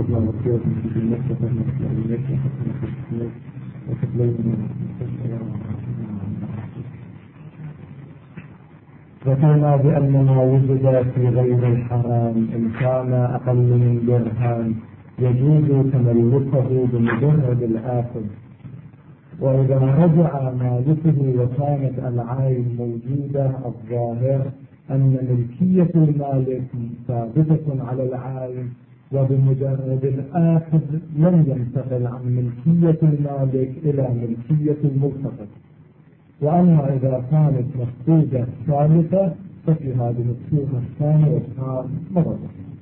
ذكرنا بأن ما وجد في غير الحرام إن كان أقل من درهم يجوز تملكه بمجرد الآخذ، وإذا رجع مالكه وكانت العين موجودة الظاهر أن ملكية المالك ثابتة على العين، وبمجرد الآخذ لم ينتقل عن ملكية المالك إلى ملكية الملتقط. وأما إذا كانت مفقودة ثالثة ففي هذه الصورة الثانية كان مرض.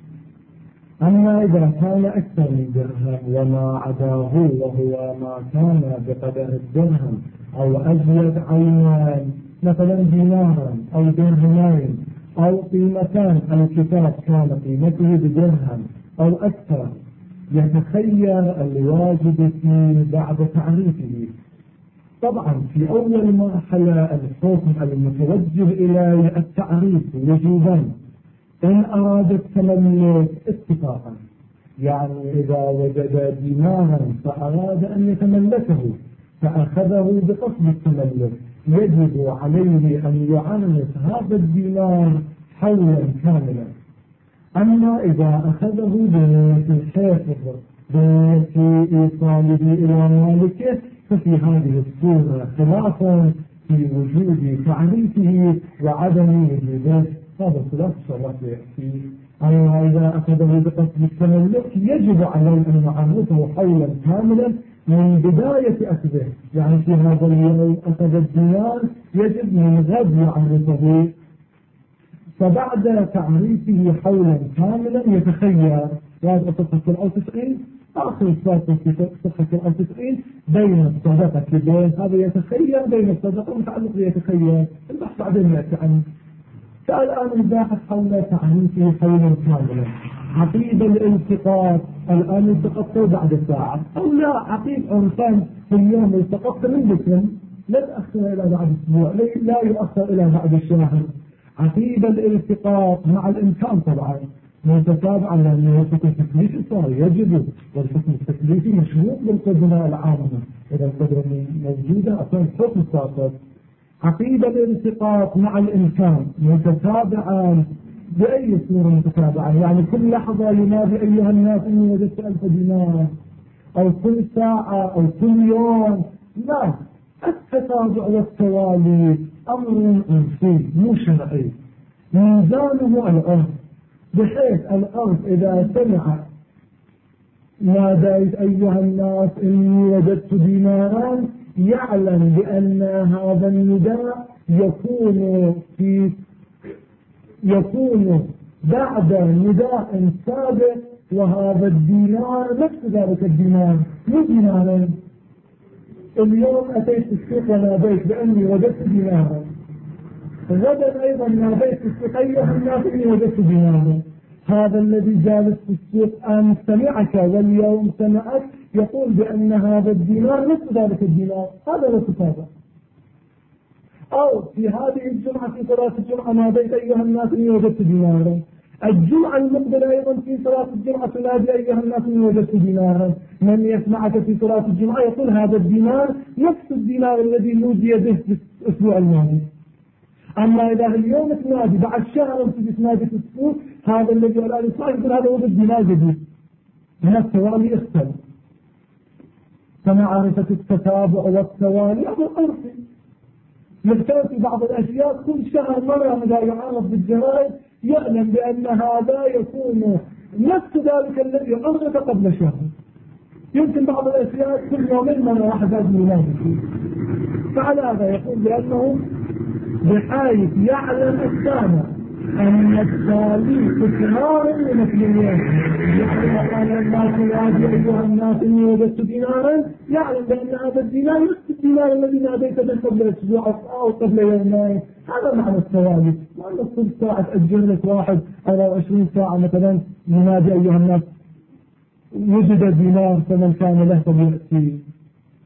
أما إذا كان أكثر من درهم وما عداه وهو ما كان بقدر الدرهم أو أزيد عينان مثلا دينارا أو درهمين أو قيمتان، الكتاب كان قيمته بدرهم أو أكثر، يتخير الواجب فيه بعد تعريفه. طبعا في أول مرحلة الحكم المتوجه إلى التعريف وجوبا إن أراد التملك اتفاقا، يعني إذا وجد دينارا فأراد أن يتملكه فأخذه بقصد التملك يجب عليه أن يعرف هذا الدينار حولا كاملا. أما إذا أخذه بنية الحفظ بنية إيصاله إلى مالكه ففي هذه الصورة خلاف في وجود تعريفه وعدم وجوده. هذا خلاف الشرع يأتي. أما إذا أخذه بقصد التملك يجب عليه أن يعرفه حولا كاملا من بداية أخذه، يعني في هذا اليوم أخذ الدينار يجب من غد يعرفه، فبعد تعريفه حولا كاملا يتخير. هذا صفحة 90 آخر صفحة في صفحة 90 بين الصدقة بين هذا يتخير بين الصدقة متعلق يتخير البحث بعدين يأتي عنه. فالآن الباحث حول تعريفه حولا كاملا. عقيد الالتقاط الآن التقطته بعد ساعة أو لا عقيد عرفان في اليوم التقطت من بكم لا تأخر إلى بعد أسبوع لا يؤخر إلى بعد الشهر. عقيد الالتقاط مع الإمكان طبعا متتابعا لأنه الحكم التكليفي صار يجب، والحكم التكليفي مشروط بالقدرة العامة إذا القدرة موجودة أصلا الحكم ساقط. عقيد الالتقاط مع الإمكان متتابعا بأي صورة متتابعة، يعني كل لحظة ينادي أيها الناس إني وجدت 1000 دينار أو كل ساعة أو كل يوم، لا. التتابع والتوالي أمر عرفي مو شرعي، ميزانه العرف، بحيث العرف إذا سمع ناديت أيها الناس إني وجدت دينارا يعلم بأن هذا النداء يكون بعد نداء سابق، وهذا الدينار نفس ذلك الدينار مو دينارين. اليوم أتيت السوق وناديت بأني وجدت دينارا، غدا أيضا ناديت السوق أيها الناس إني وجدت دينارا. هذا الذي جالس في السوق أن سمعك واليوم سمعك يقول بأن هذا الدينار نفس ذلك الدينار، هذا لا تتابع. أو في هذه الجمعة في صلاة الجمعة ناديت أيها الناس إني وجدت دينارا، الجمعة المقبلة أيضا في صلاة الجمعة تنادي أيها الناس إني وجدت دينارا. من يسمعك في صلاة الجمعة يقول هذا الدينار نفس الدينار الذي نودي به في الأسبوع الماضي. أما إذا اليوم تنادي بعد شهر تنادي في السوق هذا الذي الآن يقول هذا وجد دينار جديد، من التوالي اختلف. فمعرفة التتابع والتوالي أمر عرفي. مثلا في بعض الأشياء كل شهر مرة إذا يعرف بالجرائد يعلم بأن هذا يكون نفس ذلك الذي عرف قبل شهر. يمكن بعض الأشياء كل يومين مرة واحد هذا ينادي فيه، فعلى هذا يقول بأنه بحيث يعلم السامع أن التالي تكرار لمسلمين، يعلم أن الناس ينادي أيها الناس إني وجدت دينارا، يعلم بأن هذا الدينار نفس الدينار الذي ناديت به قبل أسبوع أو قبل يومين. هذا معنى التوالي، وأن كل ساعة تأجر لك واحد أو 20 ساعة مثلا ينادي أيها الناس وجد دينار فمن كان له فليأتي.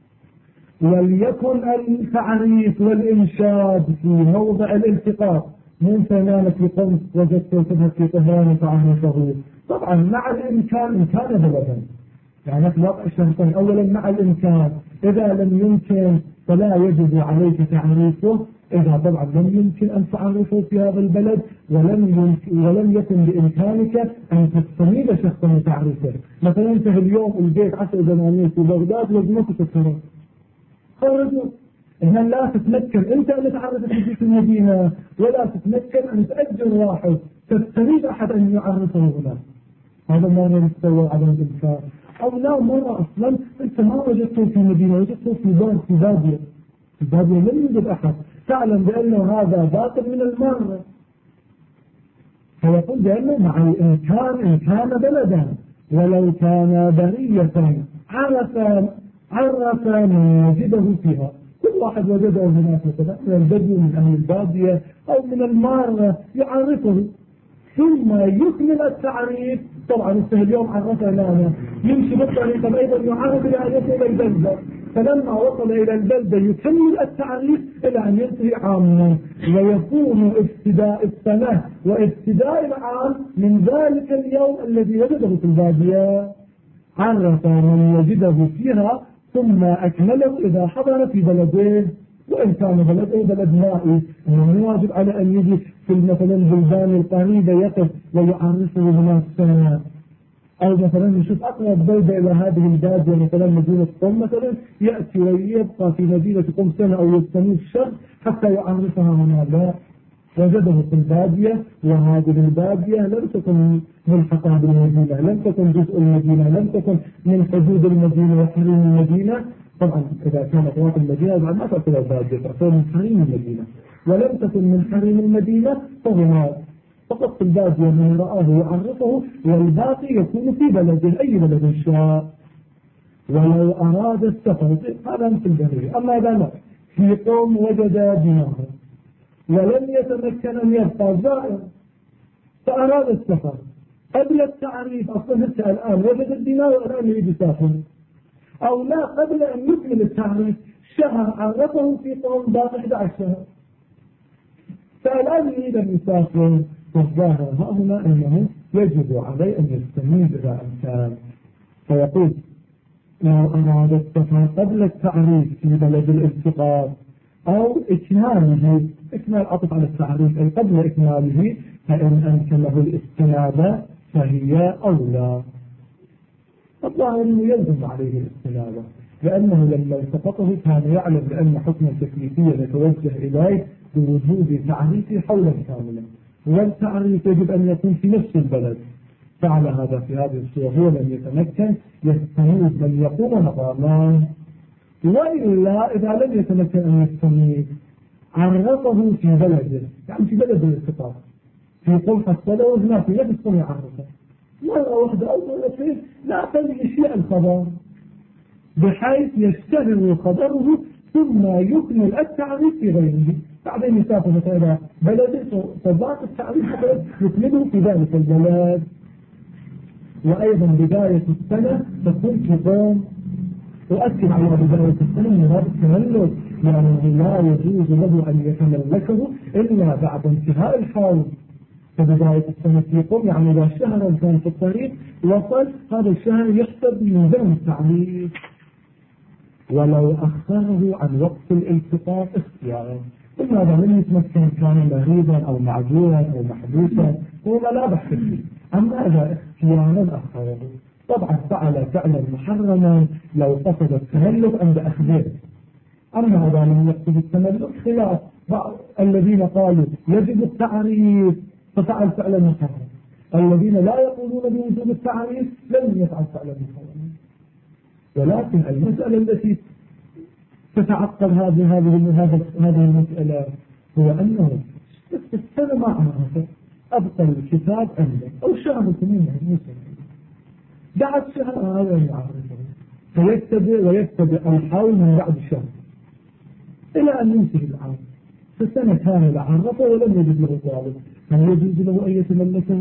وليكن التعريف والإنشاد في موضع الالتقاط مو انت نامت بقمت وجدته تذهب في طهران تعرفه. طبعا مع الامكان ان كان بلدا، يعني في وضع الشرطين. اولا مع الامكان، اذا لم يمكن فلا يجب عليك تعريفه. اذا طبعا لم يمكن ان تعرفه في هذا البلد ولم يكن بامكانك ان تستميد شخصا تعرفه. مثلا انت اليوم البيت 10 دنانير في بغداد وزنك تكثر، خرجوا هنا لا تتمكن انت ان تعرف في المدينه، ولا تتمكن ان تاجر واحد تستريد احد ان يعرفه هنا. هذا مرة نستوى على الإنسان. أو لا مرة أصلا أنت ما وجدته في مدينة، وجدته في بادية. في بادية لم يوجد أحد، تعلم بأنه هذا باطل من المرة، فيقول بأنه مع الإمكان إن كان بلدا ولو كان برية عرف من وجده فيها. كل واحد وجده هناك مثلا من البدو من أهل البادية أو من المارة يعرفه، ثم يكمل التعريف. طبعا اليوم عرفه لنا يمشي بالطريقة أيضا يعرف إلى أن يصل إلى البلدة، فلما وصل إلى البلدة يكمل التعريف إلى أن ينتهي عاما، ويكون ابتداء السنة وابتداء العام من ذلك اليوم الذي وجده في البادية. عرف من وجده فيها ثم أكمله إذا حضر في بلده، وإن كان بلد مائي إنه واجب على أن يجي في مثلا البلدان القريبة يقف ويعرفه هناك سنة. أو مثلا نشوف أقرب بلدة إلى هذه البادية مثلا مدينة قم مثلا، يأتي ويبقى في مدينة قم سنة أو يستمر شهر حتى يعرفها هنا. لا، وجده في البادية، وهذه البادية لم تكن ملحقة بالمدينة، لم تكن جزء المدينة، لم تكن من حدود المدينة وحريم المدينة. طبعا إذا كانت واحد المدينة بعد ما تعتبر البادية، تعتبر من حريم المدينة، ولم تكن من حريم المدينة فهنا فقط في البادية من رآه يعرفه، والباقي يكون في بلده أي بلد شاء. ولو أراد السفر هذا مثل البرية. أما إذا لا، في قوم وجد ديناره ولم يتمكن أن يبقى زائر فأراد السفر قبل التعريف، أصلا هسه الآن وجد الدينار والآن يريد يسافر، أو لا قبل أن يكمل التعريف شهر عرفه في قوم باقي 11 شهر، فالآن يريد أن يسافر. والظاهر هنا أنه يجب عليه أن يستميد إلى أمكان. فيقول لو أراد السفر قبل التعريف في بلد الالتقاط أو إكماله، إكمال عطف على التعريف أي قبل إكماله، فإن أمكنه الاستنادة فهي أولى. الظاهر أنه يلزم عليه الاستنادة، لأنه لما التقطه كان يعلم بأن حكم التكليفية يتوجه إليه بوجود تعريفه حولا كاملا، والتعريف يجب أن يكون في نفس البلد. فعلى هذا في هذه الصورة هو لم يتمكن يستنيد من يقوم مقامان، وإلا إذا لم يتمكن أن يستنيد عرفه في بلده، يعني في بلد الالتقاط في قلحة الصلاة هناك نفس ما يعرفه مرة واحدة أو مرتين، لا يشيع الخبر بحيث يشتهر خبره ثم يكمل التعريف في غيره. بعدين يسافر مثلا بلده فضاق التعريف يكمله في ذلك البلد. وأيضا بداية السنة تكون في قوم، وأكد على بداية السنة من هذا التملك، يعني لا يجوز له أن يتملكه إلا بعد انتهاء الحول. فبداية السنة في قوم يعني إذا شهر كان في الطريق وصل هذا الشهر يحسب من ذنب التعريف. ولو أخره عن وقت الالتقاط اختيارا، إما إذا لم يتمكن كان مريضا أو معذورا أو محبوسا هو لا بحث فيه. أما إذا اختيارا أخره طبعا فعل فعلا محرما لو قصد التملك عند أخذه. أما إذا لم يقصد التملك خلاف الذين قالوا يجب التعريف ففعل فعلا محرما، الذين لا يقولون بوجوب التعريف لم يفعل فعلا محرما. ولكن المسألة التي تتعقل هذه المسألة هو أنه السنة ما عرفت أبقى الكتاب عنده أو شهر سنين بعد شهر أراد أن يعرفه ويبتدئ الحول من بعد شهر إلى أن ينتهي العام. فالسنة كاملة عرفه ولم يجد له طالب، هل يجوز له أن يتملكه؟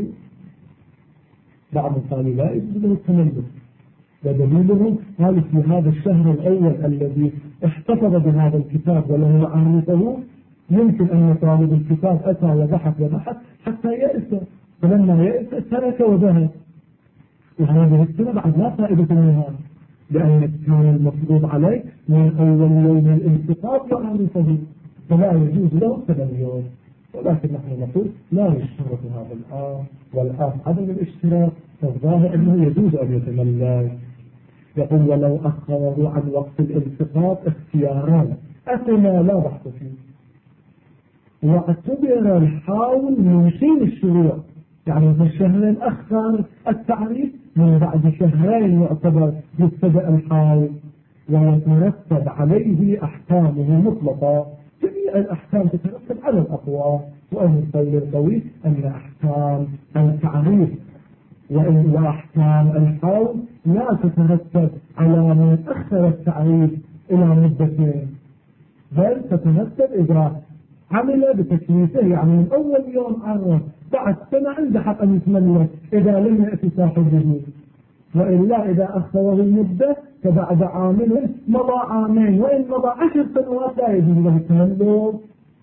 بعض قالوا لا يجوز له التملك، ودليله قال في هذا الشهر الأول الذي احتفظ بهذا الكتاب وله عرفه يمكن أن طالب الكتاب أتى وبحث حتى يأس، فلما يأس ترك وذهب، وهذه السنة بعد لا فائدة منها، لأن كان المفروض عليك من أول يوم الانتقاض يعرفه، فلا يجوز له 7 يوم. ولكن نحن نقول لا يشترط هذا الآن، والآن عدم الاشتراك، فالظاهر أنه يجوز أن يتملك. يقول ولو أخره عن وقت الالتقاط اختياران أثنى لا بحث فيه، واعتبر الحاول من حين الشروع، يعني في الشهرين أخر التعريف، من بعد شهرين يعتبر يبتدأ الحاول، ويترتب عليه أحكامه مطلقة. جميع الأحكام تترتب على الأقوى، وأن القول القوي أن أحكام التعريف وأحكام الحول لا تترتب على من أخر التعريف إلى مدتين، بل تترتب إذا عمل بتكليفه، يعني من أول يوم عرف بعد سنة عنده حق أن يتملك إذا لم يأتي صاحبه، وإلا إذا أخره المدة فبعد عامل مضى عامين، وإن مضى 10 سنوات لا يجوز له التملك،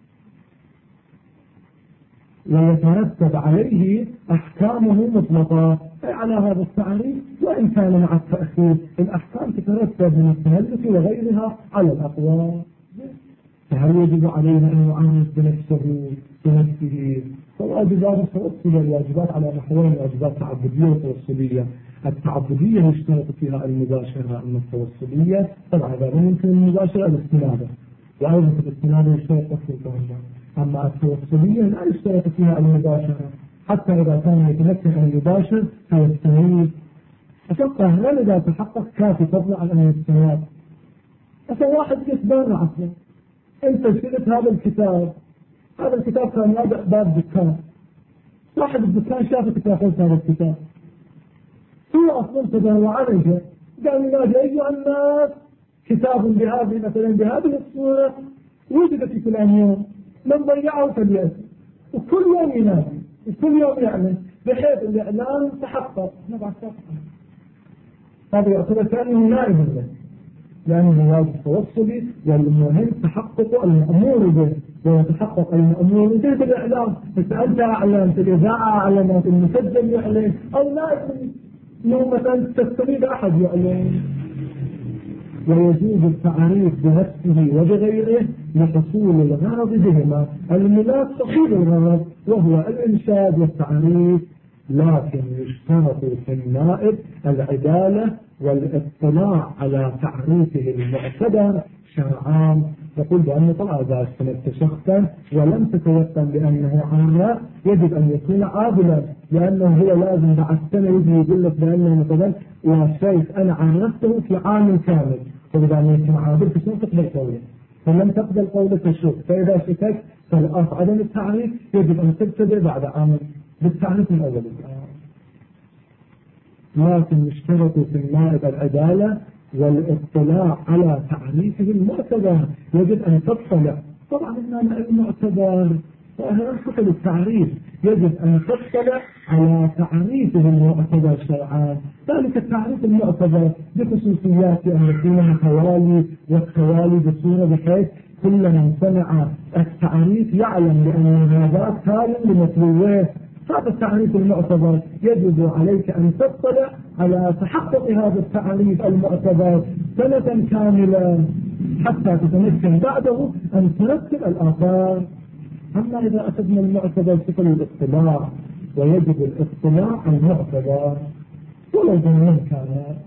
ويترتب عليه أحكامه مطلقة على هذا التعريف، وإن كان مع التأخير الأحكام تترتب من التهلك وغيرها على الأقوى. فهل يجب علينا أن نعامل بنفسه؟ فواجبات التوصل الواجبات على نحوين: واجبات تعبدية وتوصلية. التعبدية يشترط فيها المباشرة، أما التوصلية طبعا إذا لم يمكن المباشرة الاستنادة، وأيضا في الاستنادة يشترط التوصل. أما التوصلية لا يشترط فيها المباشرة، حتى إذا كان يتمكن أن يباشر فيستنيد. أشوف هل إذا تحقق كافي فضلا عن أن يستنيد. أصلا واحد كسبان عصلا، أنت شريت هذا الكتاب كان يابع باب دكان، صاحب الدكان شافك تاخذ هذا الكتاب، هو أصلا تدهور عنك، قال لا أيها الناس كتاب بهذه مثلا بهذه الصورة وجد في فلان يوم، من ضيعه فليأتي، وكل يوم ينادي وكل يوم يعلن، بحيث الإعلان تحقق. هذا يعتبر كأنه نائب له، لأنه واجب توصلي، والمهم تحقق المأمور به، ويتحقق المأمور به بالإعلام. فأنت أعلنت، الإذاعة أعلنت، المسجل يعلن، أو لا يوم مثلا تستفيد أحد يعلن. ويجوز التعريف بنفسه وبغيره لحصول الغرض بهما. الملاك تحصيل الغرض وهو الإنشاد والتعريف، لكن يشترط في النائب العدالة والاطلاع على تعريفه المعتبر شرعان. يقول بأن طبعا إذا استندت شخصا ولم تتيقن بأنه عارف يجب أن يكون عادلا، لأنه هو لازم بعد سنة يجي يقول لك بأنه مثلا يا شيخ أنا عرفته في عام كامل، فإذا ما يكون عادل فشو تقبل قوله، فلم تقبل قوله الشك، فإذا شكك فالأصل عدم التعريف يجب أن تبتدئ بعد عام بالتعريف من أول الآن. لكن يشترط في النائب العدالة والاطلاع على تعريفه المعتبر، يجب أن تطلع. طبعا النائب المعتبر وأهل التعريف يجب أن تطلع على تعريفه المعتبر شرعا. ذلك التعريف المعتبر بخصوصيات أن يكون خوالي والخوالي بصورة بحيث كل من سمع التعريف يعلم بأن هذا كان لمطلوبه. هذا التعريف المعتبر يجب عليك أن تطلع على تحقق هذا التعريف المعتبر سنة كاملة حتى تتمكن بعده أن ترتب الآثار. أما إذا أخذنا المعتبر بشكل الاطلاع، ويجب الاطلاع على المعتبر ولو ضمن كان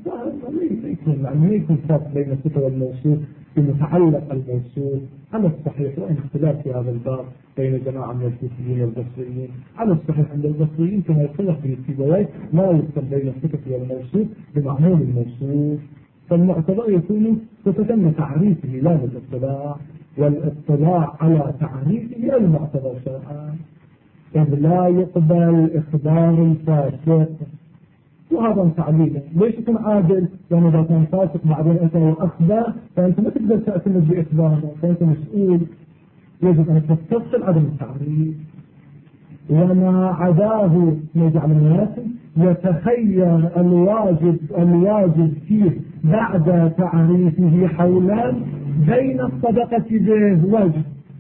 يكون فرق بين الصفة والموصوف بمتعلق الموصوف على الصحيح، وإن اختلاف في هذا الباب بين جماعة من الكوفيين والبصريين. على الصحيح عند البصريين كما يصلح في السيبويه ما يفصل بين الصفة والموصوف بمعمول الموصوف، فالمعتبر يكون صفة تعريفه لا بالاطلاع، والاطلاع على تعريفه المعتبر شرعا، إذ لا يقبل إخبار الفاسق. وهذا تعليله ليش يكون عادل؟ لأنه إذا كان فاسق بعدين أنت أخبار فأنت ما تقدر تعتمد بإخباره، فأنت مسؤول. يجب أن تستفصل عدم التعريف، وما عداه يجعل الناس يتخير الواجب فيه بعد تعريفه حولان بين الصدقة به وجه،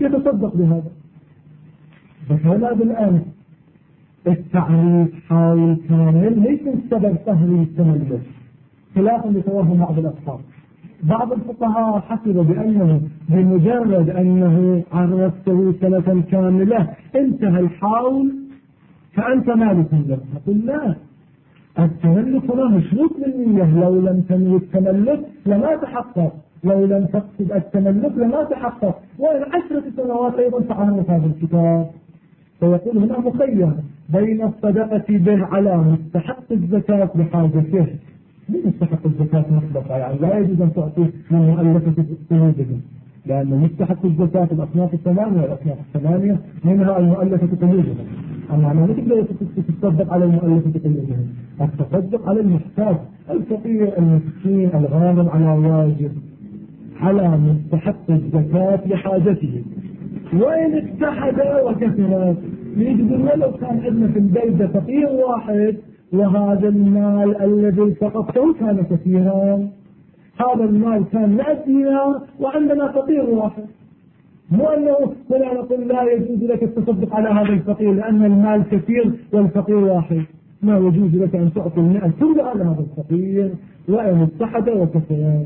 يتصدق بهذا. بس هذا بالأمس التعريف حال كامل ليس السبب سهل التملك، خلافا لتوهم بعض الأصحاب. بعض الفقهاء حسبوا بأنه بمجرد أنه عرفته سنة كاملة انتهى الحول فأنت مالك له. نقول لا، التملك له شروط للنية، لو لم تنوي التملك لما تحقق، لو لم تقصد التملك لما تحقق. وإن 10 سنوات أيضا تعرف هذا الكتاب. فيقول هنا مخير بين الصدقة به على مستحق الزكاة بحاجته. من مستحق الزكاة مطلقة، يعني لا يجوز أن تعطي من مؤلفة قلوبهم، لأن مستحق الزكاة الأصناف الثمانية، والأصناف الثمانية منها المؤلفة قلوبهم. أما ما تقدر تتصدق على المؤلفة قلوبهم، التصدق على المحتاج، الفقير، المسكين، الغارم على واجب، على مستحق الزكاة لحاجته. وإن اتحد وكثرت، يقول لو كان عندنا في البلدة فقير واحد وهذا المال الذي التقطته كان كثيرا، هذا المال كان 100 دينار وعندنا فقير واحد، مو أنه فلا نقول لا يجوز لك التصدق على هذا الفقير لأن المال كثير والفقير واحد، ما يجوز لك أن تعطي 100 كلها على هذا الفقير وإن اتحد وكثرت.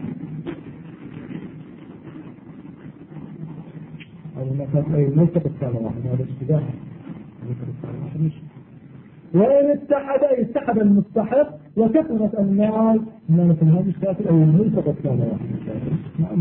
ليس بالسنة واحد، هذا اشتباه. وإن اتحد المستحق وكثرت المال، ما مثل هذا الشافر أو الملتقى السنة واحد.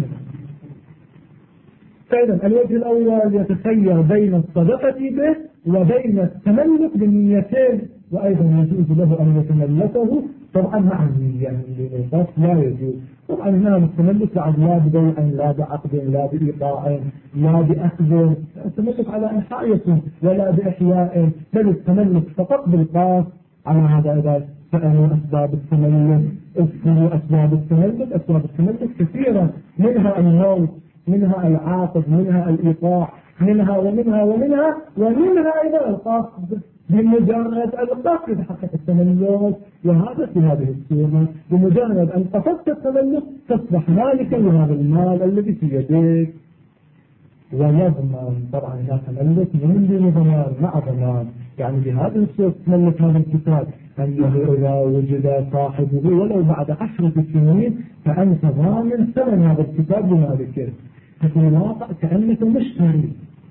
فإذا الوجه الأول يتخير بين الصدقة به وبين التملك بالنيتين، وأيضا يجوز له أن يتملكه طبعا مع النية، يعني لا يجوز. طبعا هنا التملك لا ببيع لا بعقد لا بإيقاع لا بأخذ، التملك على أنحاء يكون ولا بإحياء، بل التملك فقط بالقاس على هذا. إذا سألوا أسباب التملك، اذكروا أسباب التملك. أسباب التملك كثيرة، منها الموت، منها العاقد، منها الإيقاع، منها ومنها ومنها ومنها إلى القصد. بمجرد القصد يتحقق التملك، وهذا في هذه الصورة بمجرد أن قصدت التملك تصبح مالكا لهذا المال الذي في يديك. ويضمن طبعا لا تملك من دون ضمان مع ضمان، يعني بهذه الصورة تملك هذا الكتاب أنه إذا وجد صاحبه ولو بعد 10 سنين فأنت ضامن ثمن هذا الكتاب لمالكه. ففي الواقع كأنك مشتري،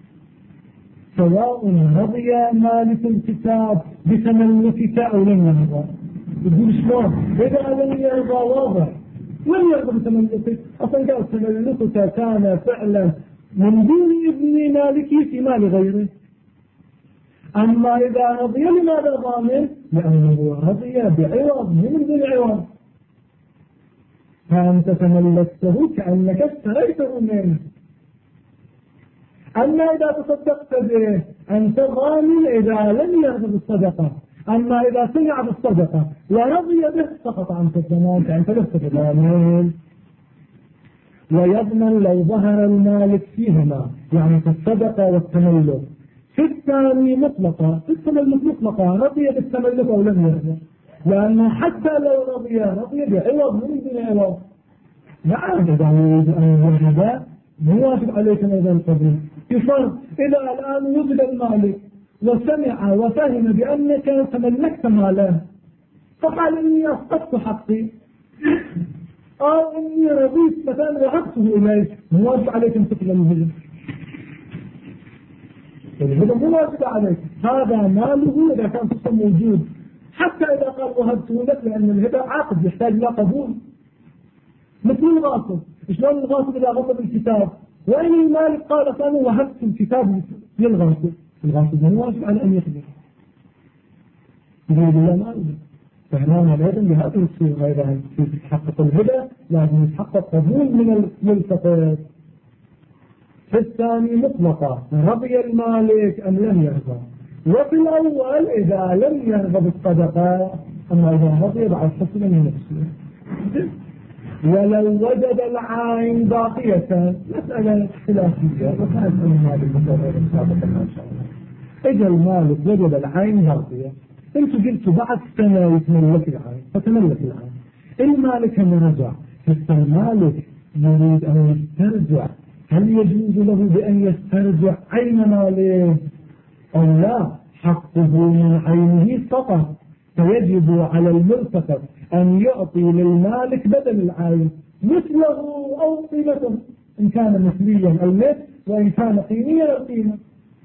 سواء رضي مالك الكتاب بتملكك أو لم يرضى. يقول شلون؟ إذا لم يرضى واضح، لم يرضى بتملكك، أصلا قال تملكك كان فعلا من دون ابن مالكي في مال غيره. أما إذا رضي لماذا ضامن؟ لأنه رضي بعوض من دون عوض، فأنت تملكته كأنك اشتريته منه. أما إذا تصدقت به أنت ضامن إذا لم يرضى الصدقة، أما إذا سمع بالصدقة ورضي به سقط عنك الضمان، فأنت لست بضامن. ويضمن لو ظهر المالك فيهما، يعني في الصدقة والتملك. في الثاني مطلقة، في التملك مطلقة، رضي بالتملك أو لم يرضى، لأنه حتى لو رضي بعوض من دون عوض. نعم إذا يريد أن يرضى مو واجب عليك أيضا القبول. يفرض إذا الآن وجد المالك وسمع وفهم بأنك تملكت ماله فقال إني أسقطت حقي أو إني رضيت مثلا وهبته إليك، مو واجب عليك أن تقبل الهجم. الهجم مو واجب عليك، هذا ماله إذا كان تصم موجود، حتى إذا قال وهبته لك، لأن الهبة عقد يحتاج إلى قبول. مثل الغاصب، شلون الغاصب إذا غصب الكتاب وإن المالك قال فأنا وهبت الكتاب للغاصب، الغاصب مو واجب على أن يقبل. يقول الله ما يقبل. فهنا أيضا بهذه الصورة إذا تحقق الهبة لازم يتحقق قبول من الملتقط. في الثاني مطلقة رضي المالك أم لم يرضى، وفي الأول إذا لم يرضى بالصدقة، أما إذا رضي بعد حسن من نفسه. ولو وجد العين باقية، مسألة خلافية وكانت من هذه المسألة السابقة ما شاء الله. إذا المالك وجد العين باقية، انتوا قلتوا بعد سنة يتملك العين فتملك العين. المالك لما رجع، فالمالك يريد أن يسترجع هل يجوز له بأن يسترجع عين ماله أو لا؟ حقه من عينه فقط، فيجب على الملتقط أن يعطي للمالك بدل العين مثله أو قيمته، إن كان مثليا المثل وإن كان قيميا القيمة.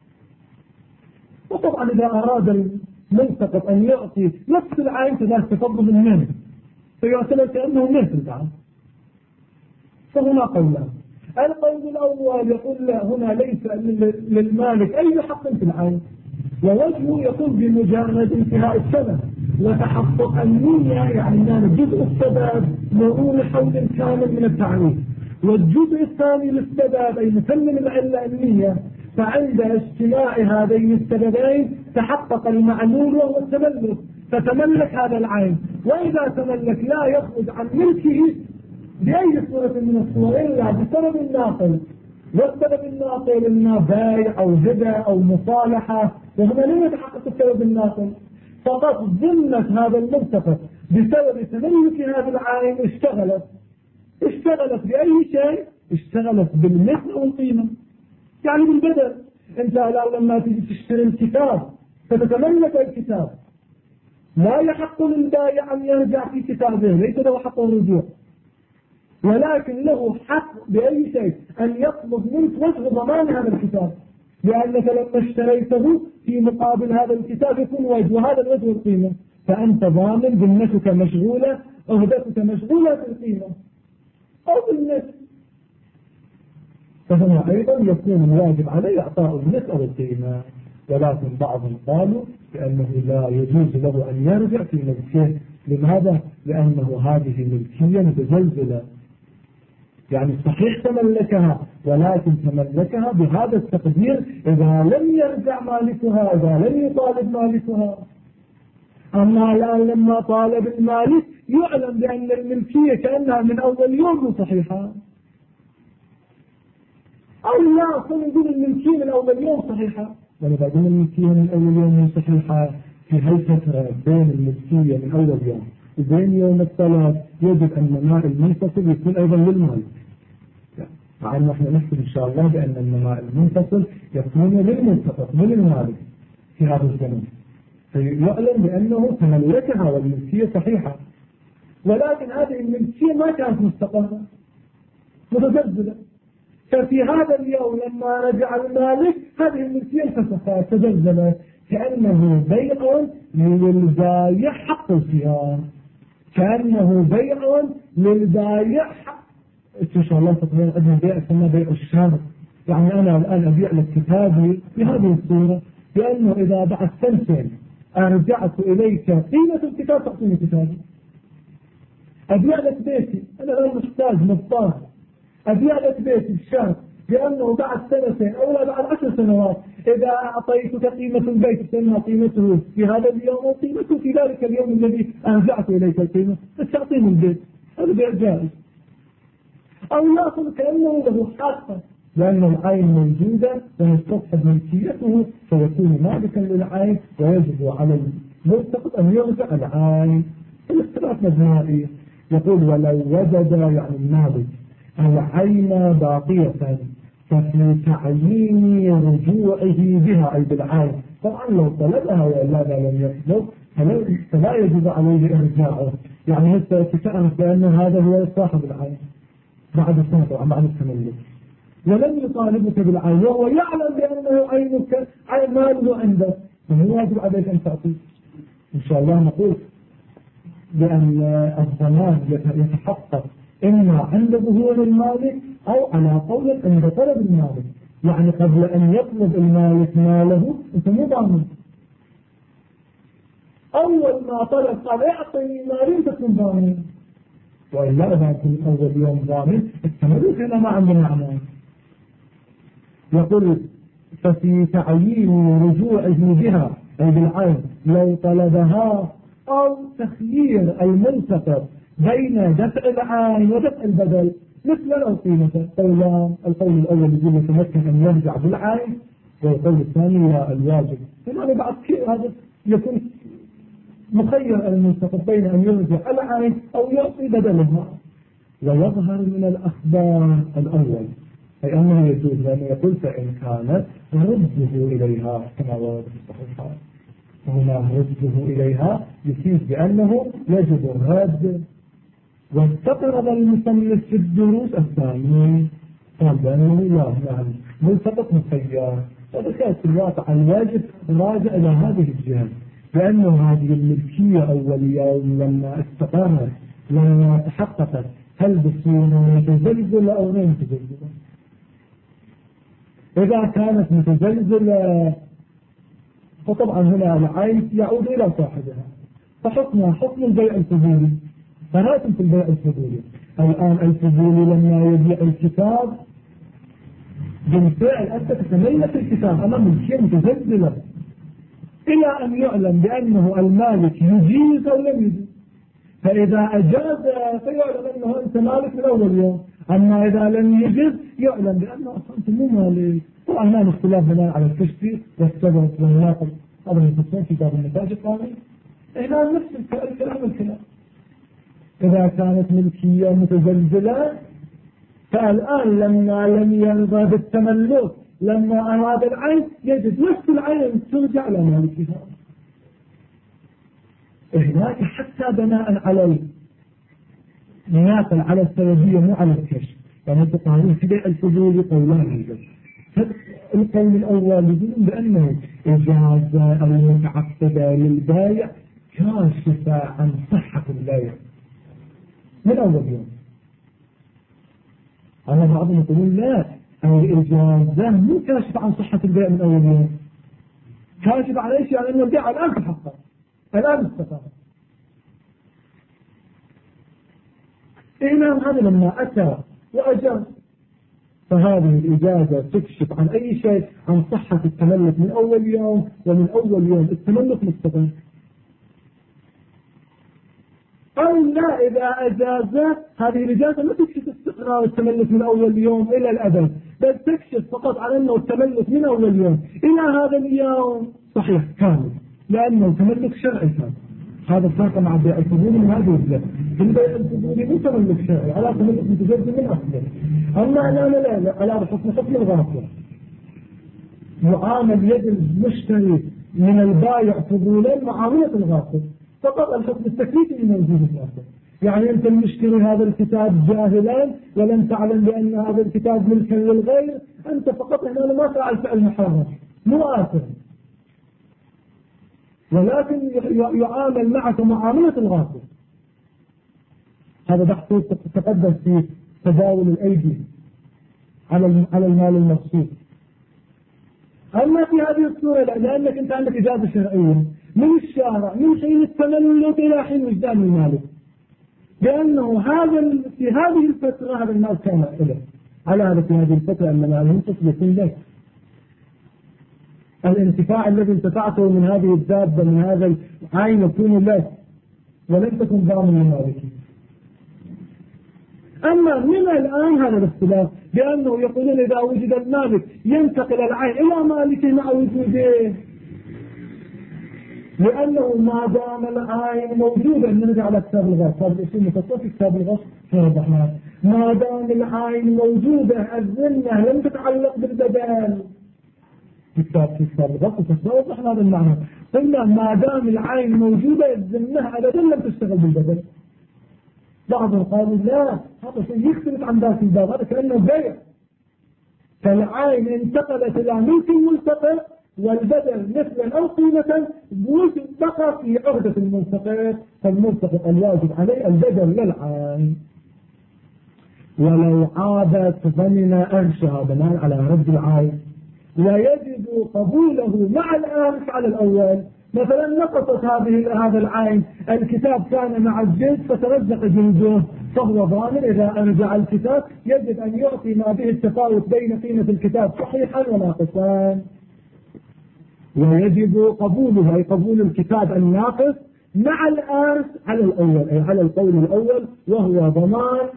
وطبعا إذا أراد الملتقط أن يعطي نفس العين فذلك تفضل منه فيعتبر كأنه مثل بعد. فهنا قولان. القول الأول يقول لا، هنا ليس للمالك أي حق في العين، ووجهه يقول بمجرد انتهاء السبب وتحقق النية، يعني جزء السبب مرور حول كامل من التعريف، والجزء الثاني للسبب أي مسلم العلة النية، فعند اجتماع هذين السببين تحقق المعلول وهو التملك، فتملك هذا العين. وإذا تملك لا يخرج عن ملكه بأي صورة من الصور إلا بسبب الناقل، والسبب الناقل إما بيع أو هبة أو مصالحة، وهنا لم يتحقق السبب الناقل، فقط ضمنت هذا الملتقط بسبب تملك هذا العين اشتغلت بأي شيء؟ اشتغلت بالمثل أو القيمة، يعني بالبدل. انت الآن لما تجي تشتري الكتاب فتتملك الكتاب، لا يحق للبائع أن يرجع في كتابه، ليس له حق الرجوع، ولكن له حق بأي شيء أن يطلب منك وجه ضمان هذا الكتاب، لأنك لما اشتريته في مقابل هذا الكتاب يكون وجه، وهذا الوجه القيمة، فأنت ضامن ذمتك مشغولة، عهدتك مشغولة في القيمة أو بالنسب. فهنا أيضا يكون الواجب عليه إعطاء النسب أو القيمة، ولكن بعضهم قالوا بأنه لا يجوز له أن يرجع في ملكه. لماذا؟ لأنه هذه ملكية متزلزلة، يعني صحيح تملكها، ولكن تملكها بهذا التقدير إذا لم يرجع مالكها، إذا لم يطالب مالكها. أما الآن لما طالب المالك يعلم بأن الملكية كأنها من أول يوم صحيحة، أو لا نقول الملكية من أول يوم صحيحة. ولكن الملكية من أول يوم صحيحة في هالفترة بين الملكية من أول يوم وبين يوم الثلاث يجب أن النماء المنفصل يكون أيضا للمالك، مع أن نحن نحكم إن شاء الله بأن النماء المنفصل يكون للملتقط من المالك في هذا الزمن، فيعلم بأنه تملكها والملكية صحيحة، ولكن هذه الملكية ما كانت مستقرة متزلزلة. ففي هذا اليوم لما رجع المالك هذه الملكية انفسخت تزلزلت، كأنه بيع للبايع حق الخيار، كأنه بيع للبايع حق. إن شاء الله تقول أنه بيع اسمه بيع الشارع، يعني أنا الآن أبيع لك كتابي بهذه الصورة، لأنه إذا بعد سنتين أرجعت إليك قيمة الكتاب تعطيني كتابي. أبيع لك بيتي، أنا الآن محتاج مضطر أبيع لك بيتي الشهر، لأنه بعد سنتين أو لا بعد 10 سنوات إذا أعطيتك قيمة البيت تسمى قيمته في هذا اليوم وقيمته في ذلك اليوم الذي أرجعت إليك القيمة، بس تعطيني البيت، هذا بيع جائز. أو يأخذ كأنه له حقا، لأن العين موجودة ويستصحب ملكيته فيكون مالكا للعين، ويجب على الملتقط أن يرجع العين. الاختلاف مجموعي. يقول ولو وجد يعني المالك العين باقية ففي تعيين رجوعه بها أي بالعين، طبعا لو طلبها وإلا لم يطلب فلا يجب عليه إرجاعه، يعني هسه تتعرف بأن هذا هو صاحب العين بعد السنة طبعا بعد التملك، ولم يطالبك بالعين وهو يعلم بأنه عينك ماله عندك، فهو يجب عليك أن تعطيه. إن شاء الله نقول بأن الضمان يتحقق إما عند ظهور المالك أو على قول عند طلب المالك، يعني قبل أن يطلب المالك ماله أنت مو ضامن، أول ما طلب قال اعطني مالي تكون ضامن، وإلا إذا أنت من أول يوم ضامن التملك هنا ما عندنا أعمال. يقول ففي تعيين رجوعه بها أي بالعين لو طلبها أو تخيير الملتقط بين دفع العين ودفع البدل مثل أو قيمته، قولان. القول الأول يقول يتمكن أن يرجع بالعين، والقول الثاني لا الواجب. يعني بعد هذا يكون مخير الملتقط بين أن يرجع العين أو يعطي بدلها. ويظهر من الأخبار الأول أي أنه يجوز، لأنه يقول فإن كانت رده إليها كما ورد في الصحيحات. هنا رده إليها يفيد بأنه يجب الرد. واستقرض المصنف في الدروس الثانية قال بأنه لا ملتقط مسيار. فبكات في الواقع الواجب راجع إلى هذه الجهة، لأنه هذه الملكية أول يوم لما استقرت لما تحققت هل بصورة متزلزلة أو غير متزلزلة. إذا كانت متزلزلة فطبعا هنا العين يعود إلى صاحبها، فحكمها حكم البيع الفضولي. فراتم في البيع الفضولي الآن الفضولي لما يبيع الكتاب بالفعل أنت تتملك الكتاب أمام ملكية متزلزلة إلى أن يعلم بأنه المالك يجيز أو لم يجيز. فإذا أجاز فيعلم أنه أنت مالك من أول يوم، أما إذا لم يجز يعلم بأنه أنت مو مالك. طبعا ما اختلاف بناء على التشفي والسبب والناقل، هذا يفصل في كتاب النتاج القانوني. هنا نفس الكلام. إذا كانت ملكية متزلزلة فالآن لما لم يرضى بالتملك لما أراد العين يجب نفس العين ترجع لمالكها. هناك حتى بناء على الناقل على السببية مو على الكشف. يعني الفقهاء في بيع الفضول قولان. القول الأول يقولون بأنه إجازة المتعقدة للبايع كاشفة عن صحة البيع من أول يوم. أنا بعضهم يقولون لا، الإجازة مو كاشفة عن صحة البيع من أول يوم، كاشفة عن إيش؟ يعني أنه البيع الآن تحقق الآن استقر. إمام هذا لما أتى وأجاز فهذه الإجازة تكشف عن أي شيء عن صحة التملك من أول يوم، ومن أول يوم التملك مستقر. أو لا، إذا أجاز هذه الإجازة ما تكشف استقرار التملك من أول يوم إلى الأبد، بل تكشف فقط عن أنه التملك من أول يوم إلى هذا اليوم صحيح كامل، لأنه تملك شرعي كامل. هذا الفرق مع بيع الفضولي من هذه الجهة. في البيع الفضولي مو تملك شرعي على تملك متجدد من أصله. أما الآن لا على حكم الغاصب، معامل يد المشتري من البائع فضولا معاملة الغاصب، فقط الحكم التكليفي موجود في الأصل. يعني أنت المشتري هذا الكتاب جاهلا ولم تعلم بأن هذا الكتاب ملكا للغير، أنت فقط هنا ما فعل فعل محرم مو آثم، ولكن يعامل معك معاملة الغاصب. هذا بحث تقدم في تداول الأيدي على المال المغصوب. أما في هذه الصورة لا، لأنك أنت عندك إجازة شرعية من الشارع من حين التملك إلى حين وجدان المالك، لأنه في هذه الفترة هذا المال كان له. على هذا في هذه الفترة أن ماله ينقص يكون لك. الانتفاع الذي انتفعته من هذه الدابة من هذا العين يكون لك ولم تكن ضامن لمالك. أما من الآن هذا الاختلاف، لأنه يقولون إذا وجد المالك ينتقل العين إلى مالكه مع وجوده، لأنه ما دام العين موجودة. نرجع على كتاب الغش، هذا الشيء مفصل في كتاب الغش في الرحمن. ما دام العين موجودة الذمة لم تتعلق بالبدن. في كتاب الغش وتصوضح هذا المعنى. قلنا ما دام العين موجودة الذمة أبدا لم تشتغل بالبدن. بعضهم قالوا لا، هذا شيء يختلف عن ذات الباب، هذا كأنه بيع. فالعين انتقلت إلى ملك الملتقط، والبدل مثلا أو قيمة بقى في عهدة الملتقط، فالملتقط الواجب عليه البدل للعين. ولو عادت ضمن أرشها بناء على رد العين، ويجب قبوله مع الأرش على الأول. مثلا نقصت هذا العين، الكتاب كان مع الجلد فترزق جلده، فهو ضامن إذا أرجع الكتاب يجب أن يعطي ما به التفاوت بين قيمة الكتاب صحيحا وناقصا. ويجب قبوله أي قبول الكتاب الناقص مع الأرث على الأول، أي على القول الأول وهو ضمان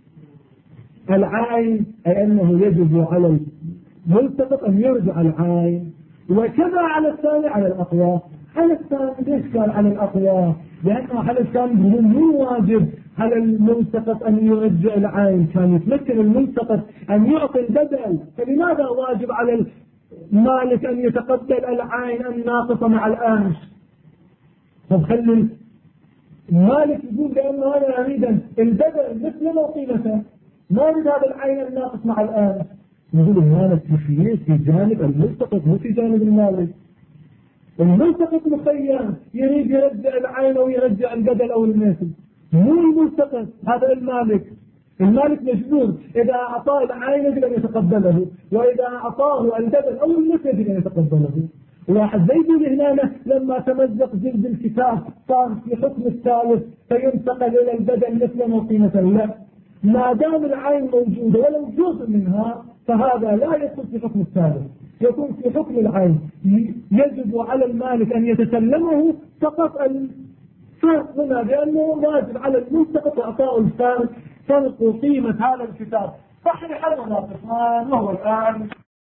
العين، أي أنه يجب على الملتقط أن يرجع العين. وكذا على الثاني على الأقوى. على الثاني ليش كان على الأقوى؟ لأنه على الثاني مو واجب على الملتقط أن يرجع العين، كان يتمكن الملتقط أن يعطي البدل، فلماذا واجب على المالك أن يتقبل العين الناقصة مع الآنش؟ فخلي المالك يقول لأنه أنا أريد البدل مثل قيمته، ما أريد هذا العين الناقص مع الآنش. يقول المالك في جانب الملتقط مو في جانب المالك. الملتقط مخير يريد يرجع العين أو يرجع البدل أو المثل، مو الملتقط هذا المالك. المالك مجبور إذا أعطاه العين يجب أن يتقبله، وإذا أعطاه البدل أو المثل يجب أن يتقبله. واحد زي هنا لما تمزق جلد الكتاب صار في حكم الثالث فينتقل إلى البدل مثل ما قيمة له. ما دام العين موجودة ولو جزء منها فهذا لا يدخل في حكم الثالث، يكون في حكم العين. يجب على المالك أن يتسلمه فقط الفرق هنا، لأنه واجب على الملتقط إعطاء الفرق، فرق قيمة هذا الكتاب صحيح المناقصان. وهو الآن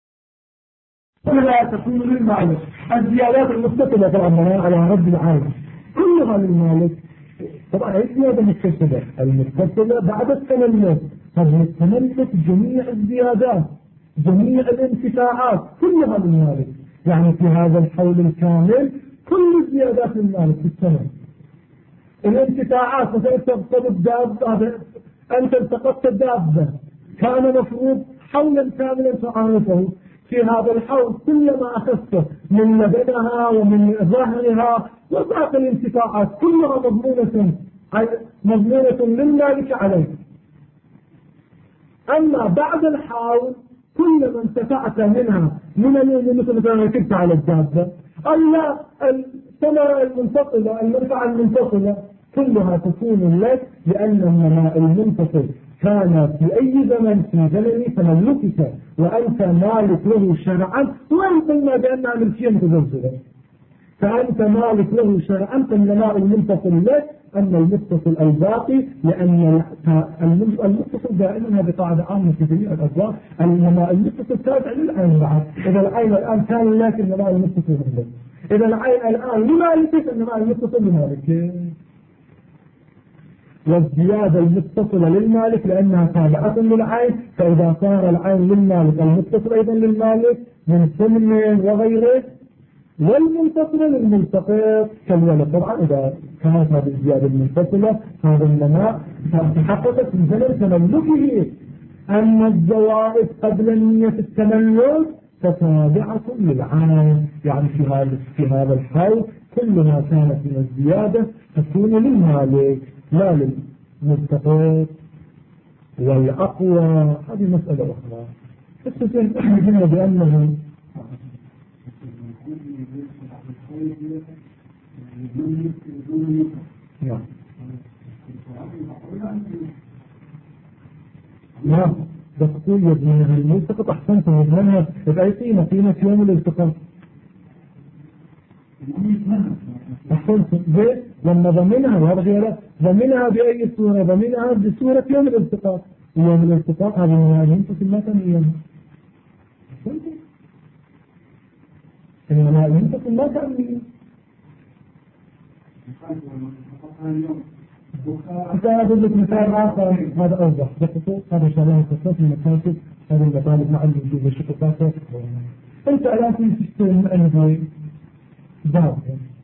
لا تكون للمالك الزيادات المتصلة طبعا على رد العين كلها للمالك. طبعا الزيادة متصلة المتصلة بعد التملك، هذه التملك جميع الزيادات جميع الانتفاعات كلها للمالك. يعني في هذا الحول الكامل كل الزيادات للمالك في السنة. الانتفاعات مثلا تفقد الدابة، أنت التقطت الدابة كان مفروض حولا كاملا تعرفه، في هذا الحول كلما أخذته من لبنها ومن ظهرها وباقي الانتفاعات كلها مضمونة للمالك عليه. أما بعد الحول كلما انتفعت منها من مثل ما ركبت على الدابة أو لا الثمرة المنفصلة المنفعة المنفصلة كلها تكون لك، لأن النماء المنفصل كان في أي زمن في زمن تملكك وأنت مالك له شرعا، وإن قلنا بأنها ملكية متزلزلة فأنت مالك له شرعا، فالنماء المنفصل لك. أما المتصل الباقي لأن المتصل دائما هذه قاعدة عامة في جميع الأبواب، النماء المتصل تابع للعين بعد. إذا العين الآن كان لك النماء المتصل عندك، إذا العين الآن لمالك النماء المتصل لمالك. والزيادة المتصلة للمالك لأنها تابعة للعين، فإذا صار العين للمالك المتصل أيضا للمالك من ثمن وغيره، والمنفصلة للملتقط كالولد. طبعا إذا كانت هذه الزيادة المنفصلة هذا النماء تحققت من زمن تملكه. أما الزوائد قبل نية التملك فتابعة للعين، يعني في هذا الحال كل ما كانت من الزيادة تكون للمالك لا للملتقط. والأقوى هذه مسألة أخرى، بس احنا قلنا بأنه نعم بس تقول يضمنها الملتقط أحسنت يضمنها بأي قيمة يوم الالتقاط أحسنت زي لما ضمنها وهذا ضمنها بأي صورة؟ ضمنها بصورة يوم الالتقاط. يوم الالتقاط هذا المنفصل ما كان يوم أحسنت إنما المنفصل ما كان يوم. أنا أقول لك مثال آخر هذا أوضح، هذا شغلان خصوص المكاتب هذه المطالب مع الوجود والشقاقات. أنت الآن تشتري من أي دار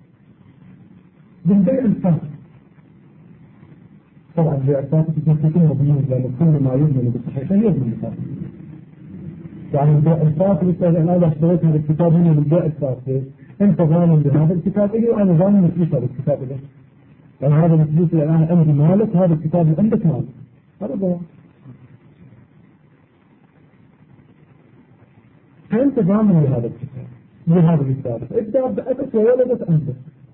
بالبيع الفاسد، طبعا البيع الفاسد يكون مضمون لأن كل ما يضمن بالصحيح يضمن الفاسد. يعني البيع الفاسد أنا اشتريت هذا الكتاب هنا بالبيع الفاسد، أنت ضامن بهذا الكتاب إلي وأنا ضامن مثلث هذا الكتاب إلي، يعني هذا مثلث الآن عندي مالك هذا الكتاب اللي عندك مالك، هذا ضامن. فأنت ضامن لهذا الكتاب لهذا الكتاب ابدأ بأسس وولدت أنت.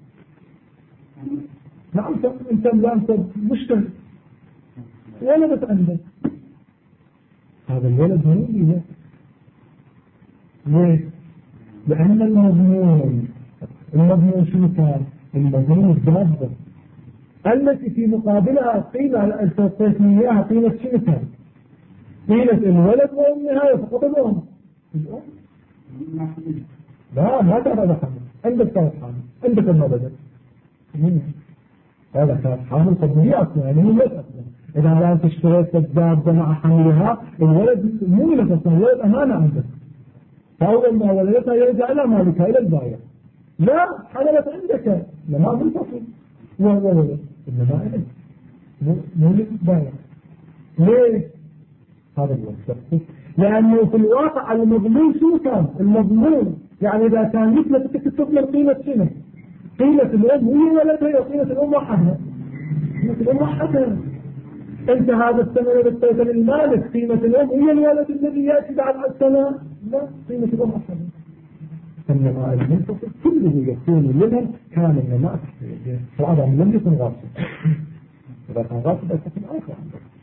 نعم أنت لا أنت مشتري ولدت عندك هذا الولد مو ليه؟ ليه؟ لأن المضمون شنو كان؟ المضمون الدابة التي في مقابلها قيمة التصيص إياها قيمة شنو كان؟ قيمة الولد وأمها فقط الأم. لا ما تعرف هذا حامل، عندك ثلاث حامل، عندك المبادئ. هذا كان حامل قضية أصلا يعني مو أصلا. إذا أنت اشتريت الدابة مع حملها الولد مو لك أصلا، الولد أمانة عندك، فأول ما ولدتها يرجع إلى مالكها إلى البايع. لا حللت عندك لما منفصل وولد إنما إليك مو للبايع. ليه؟ هذا هو السبب. لأنه في الواقع المضمون شو كان؟ المضمون يعني إذا كان مثل تكتب قيمة شنو؟ قيمة الأم هي ولدها وقيمة الأم وحدها. قيمة الأم وحدها. أنت هذا السنة لبستيت للمالك، قيمة الأم هي الولد الذي يأتي بعد السنة، لا قيمة الأم وحدها. إنما المنفصل كله يكون لمن كان النماء تحت يده، وهذا لم يكن غاصب. إذا كان غاصب يكون آخر.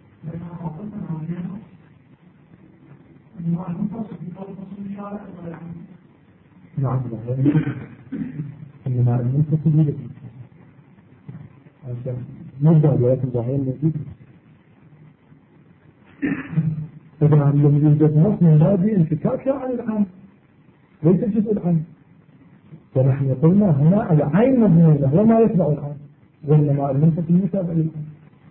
نعم إنما المنفصل يده عشان نبدأ ولكن ظاهر نزيد. إذا لم يوجد نص من هذه انفكاك عن العام ليس الجزء العام. ونحن قلنا هنا العين مضمونة وما يتبع العام، وإنما المنفصل يتابع للعام.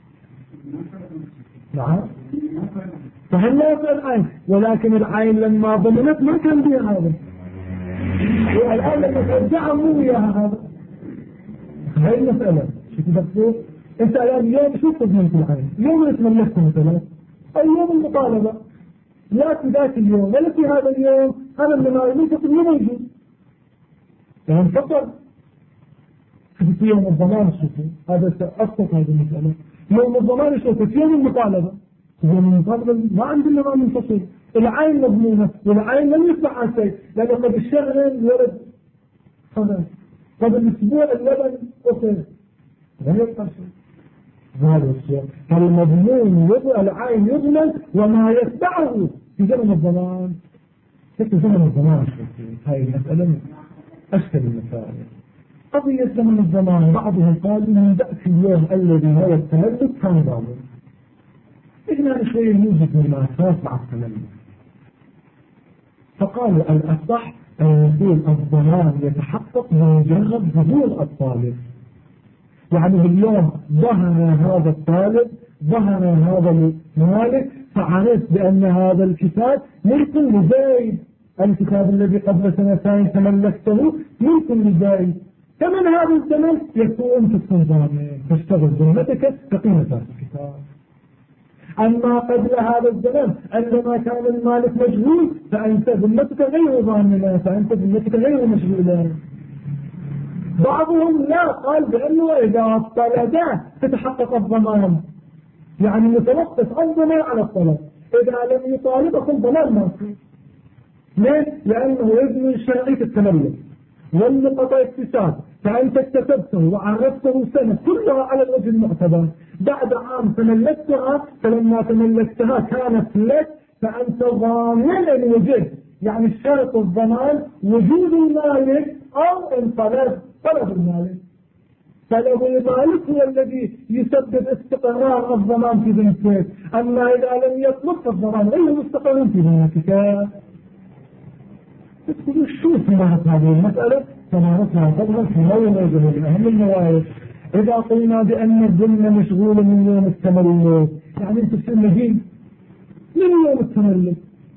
نعم فهل لا يتبع العين، ولكن العين لما ضمنت ما كان بها هذا، والآن لما ترجع مو وياها هذا. هاي المسألة شو تفكر انت الآن يوم شو تضمن في العين؟ يوم يتملكه مثلا أي يوم المطالبة، لا في ذاك اليوم ولا في هذا اليوم، هذا النماء المنفصل مو موجود يعني فقط في يوم الضمان الشوكي. هذا أبسط هذه المسألة. يوم الضمان الشوكي في يوم المطالبة، يوم المطالبة ما عندنا نماء منفصل، العين مضمونة والعين لم يتبع عن شيء، لأن قبل الشهر الولد خلاص، قبل الأسبوع اللبن أصل لم يبقى شيء. هذا الشيء فالمضمون العين يضمن وما يتبعه في زمن الضمان. في زمن الضمان هاي المسألة أشكل المسائل. قضية زمن الضمان بعضهم قال من ذاك اليوم الذي هو التملك كان ضامن. إحنا شوية نوجد مناسبات مع التملك، فقالوا الأصح أن يكون الضمان يتحقق بمجرد ظهور الطالب. يعني اليوم ظهر هذا الطالب، ظهر هذا المالك، فعرفت بأن هذا الكتاب ملك لزيد، الكتاب الذي قبل سنتين تملكته ملك لزيد، فمن هذا الزمن يكون في الصندوق تشتغل ذمتك كقيمة هذا الكتاب. أما قبل هذا الزمن عندما كان المالك مجهول فأنت ذمتك غير ضامنة، فأنت ذمتك غير مشغولة. بعضهم لا قال بأنه إذا اطلب تتحقق الضمان، يعني متوقف الضمان على الطلب، إذا لم يطالبكم ضمان ما فيه. ليه؟ لأنه يجب شرعية التملك والنقطة اكتساب، فأنت اكتسبته وعرفته سنة كلها على الوجه المعتبر، بعد عام تملكتها، فلما تملكتها كانت لك فأنت ضامن الوجه. يعني الشرط الضمان وجود المالك أو انطلب طلب المالك، فلو المالك هو الذي يسبب استقرار الضمان في ذمتك، أما إذا لم يطلب فالضمان غير مستقر في ذمتك. تقول شو سمعت هذه المسألة؟ سمعتها تظهر في موضع من أهم الموارد. إذا قلنا بأن الذمة مشغولة من يوم التملك، يعني أنت تصير مهين من يوم التملك.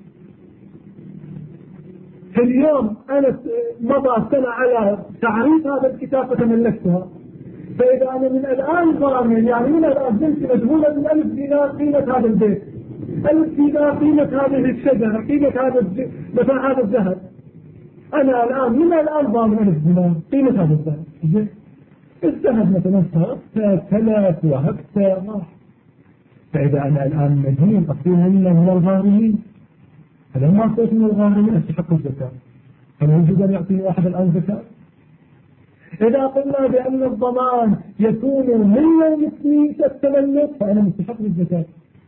في اليوم أنا مضى سنة على تعريف هذا الكتاب فتملكتها، فإذا أنا من الآن ضامن، يعني من الآن ذمتي مشغولة من 1000 دينار قيمة هذا البيت، 1000 دينار قيمة هذه الشجرة، قيمة مثلا هذا الذهب، أنا الآن من الآن ضامن 1000 دينار قيمة هذا الذهب. الذهب مثلا هكتر ثلاث وهكتر راح، فإذا أنا الآن مدين أصير من الغارمين، فلما صرت من الغارمين أستحق الزكاة، هل يجب أن يعطيني واحد الآن زكاة؟ إذا قلنا بأن الضمان يكون من يوم التملك فأنا مستحق الزكاة.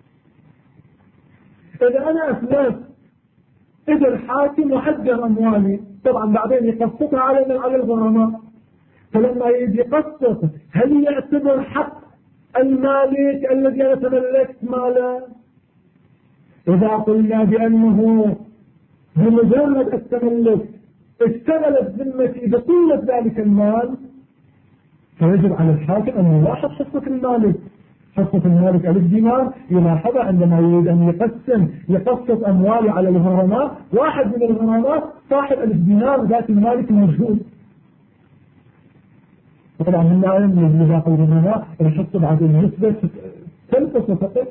إذا أنا أسلمت إذا الحاكم وحجر أموالي، طبعا بعدين يقسطها على الغرماء، فلما يجي يقسط هل يعتبر حق المالك الذي أنا تملكت ماله؟ إذا قلنا بأنه بمجرد التملك اشتغلت ذمتي بقيمة ذلك المال، فيجب على الحاكم أن يلاحظ حصة المالك. حصة المالك 1000 دينار يلاحظها عندما يريد أن يقسط أمواله على الغرماء. واحد من الغرماء صاحب 1000 دينار ذات المالك المجهول، طبعا من نعلم من ذاك الغرماء الحصة بعد النسبة تنقص فقط.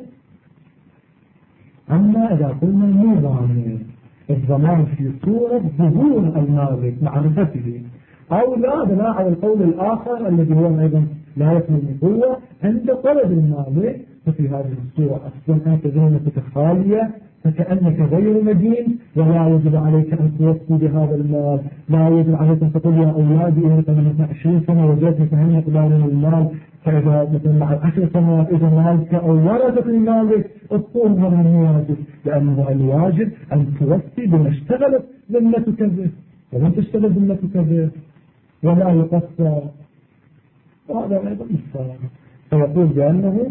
أما إذا قلنا مو ضامن، الضمان في صورة ظهور المالك معرفته، أو لا بناء على القول الآخر الذي هو أيضا لا يكمل القوة عند طلب المالك. ففي هذه الصورة أصلا أنت ذمتك خالية، فكأنك غير مدين، ولا يجب عليك أن توفي بهذا المال. لا يجب عليك أن تقول يا أولادي إنك من 20 سنة وجدت فهم مقدار المال، فإذا مثلا بعد 10 سنوات إذا مالك أو ورثة المالك الصوم هذا من الواجب، لأنه الواجب أن توفي بما اشتغلت ذمتك به، ولم تشتغل ذمتك به ولا يقصر. وهذا أيضا الصلاة. فيقول بأنه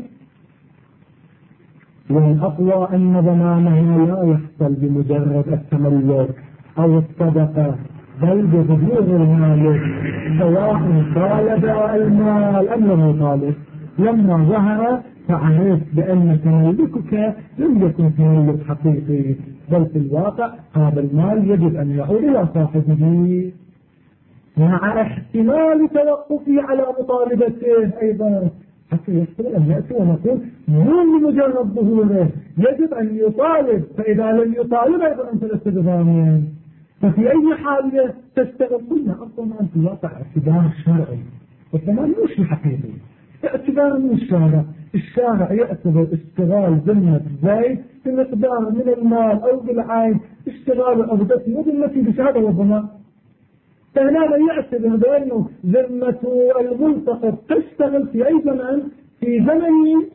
والأقوى أن ضمانه لا يحصل بمجرد التملك أو الصدقة، بل بظهور المالك، سواء طالب المال أم لم يطالب. لما ظهر فعرفت بأن تملكك لم يكن تملك حقيقي، بل في الواقع هذا المال يجب أن يعود إلى صاحبه، مع احتمال توقفه على مطالبته أيضا، حتى يحصل أن يأتي ونقول مو بمجرد ظهوره يجب أن يطالب، فإذا لم يطالب أيضا أنت لست بضامن. ففي أي حال تشتغل؟ قلنا أصلا أنت الواقع اعتبار شرعي، والضمان مش حقيقي، اعتبار من الشارع يعتبر اشتغال ذمة زيد بمقدار من المال أو بالعين، اشتغال أبدته وذمتي بشهادة والضمان. فهنا يعتبر بأنه ذمة الملتقط تشتغل في أي زمن؟ في زمن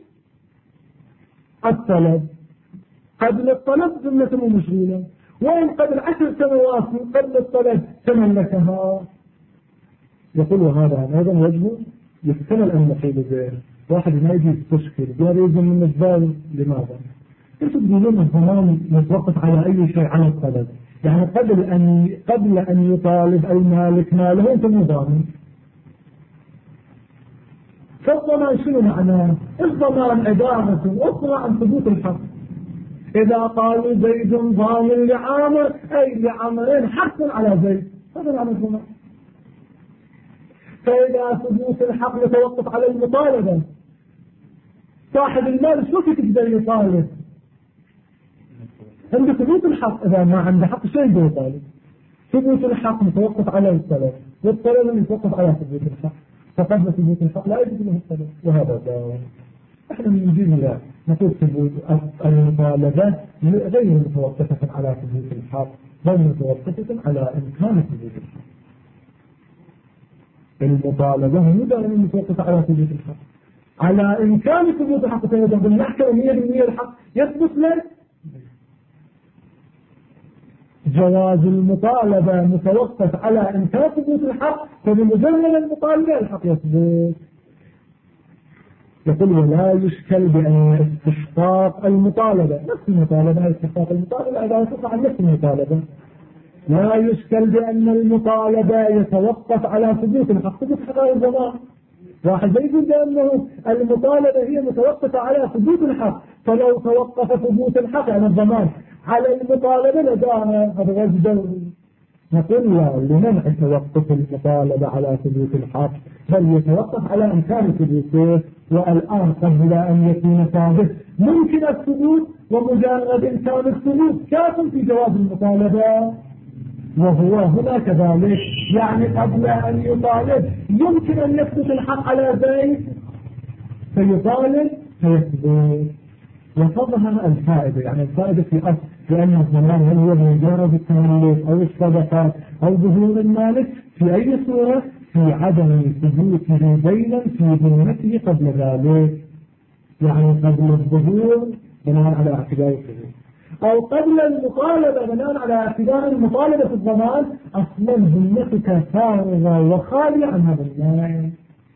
الطلب. قبل الطلب ذمته مشغولة، وإن قبل 10 سنوات من قبل الطلب تملكها. يقول هذا أيضا يجب يحتمل أن نقول به واحد ما يجي يستشكل يريد من الزال. لماذا؟ كيف تقولون الضمان متوقف على أي شيء على الطلب؟ يعني قبل أن يطالب المالك ماله أنت مو ضامن. فالضمان شنو معناه؟ الضمان عبارة أخرى عن ثبوت الحق. إذا قالوا زيد ضامن لعامر أي لعامرين حق على زيد، هذا معنى الضمان. فإذا ثبوت الحق يتوقف على المطالبة، صاحب المال شو تقدر يطالب؟ عنده ثبوت الحق، إذا ما عنده حق شيء يطالب. ثبوت الحق متوقف على الطلب، والطلب يتوقف على ثبوت الحق، فقبل ثبوت الحق لا يجب له الطلب، وهذا داون. احنا نجيب لا نقول ثبوت المطالبة غير متوقفة على ثبوت الحق، بل متوقفة على إمكان ثبوت الحق. المطالبة هي دائما متوقفة على ثبوت الحق، على إمكان ثبوت الحق. فإذا بالنحكة 100% الحق يثبت لك، جواز المطالبة متوقف على إمكان ثبوت الحق، فبمجرد المطالبة الحق يثبت. يقول ولا يشكل بأن استحقاق المطالبة نفس المطالبة، استحقاق المطالبة إذا تقع عن نفس المطالبة، لا يشكل بأن المطالبة يتوقف على ثبوت الحق. ثبوت الحق الضمان، واحد يقول بأنه المطالبة هي متوقفة على ثبوت الحق، فلو توقف ثبوت الحق عن الضمان على المطالبة لداها، هذا غير ضروري. نقول لا، لمنع توقف المطالبة على ثبوت الحق، بل يتوقف على إمكان ثبوته. والآن قبل أن يكون ثابت ممكن الثبوت، ومجرد إمكان الثبوت كاف في جواز المطالبة، وهو هنا كذلك. يعني قبل أن يطالب يمكن أن يثبت الحق على زيد فيطالب فيثبت، وتظهر الفائدة. يعني الفائدة في أصل لأن الضمان هل هو مجرد التملك أو الصدقات أو ظهور المالك في أي صورة؟ في عدم ثبوته دينا في ذمته قبل ذلك، يعني قبل الظهور بناء على اعتبار الثبوت، أو قبل المطالبة بناء على اعتبار المطالبة في الضمان أصلا ذمتك فارغة وخالية عن هذا المال.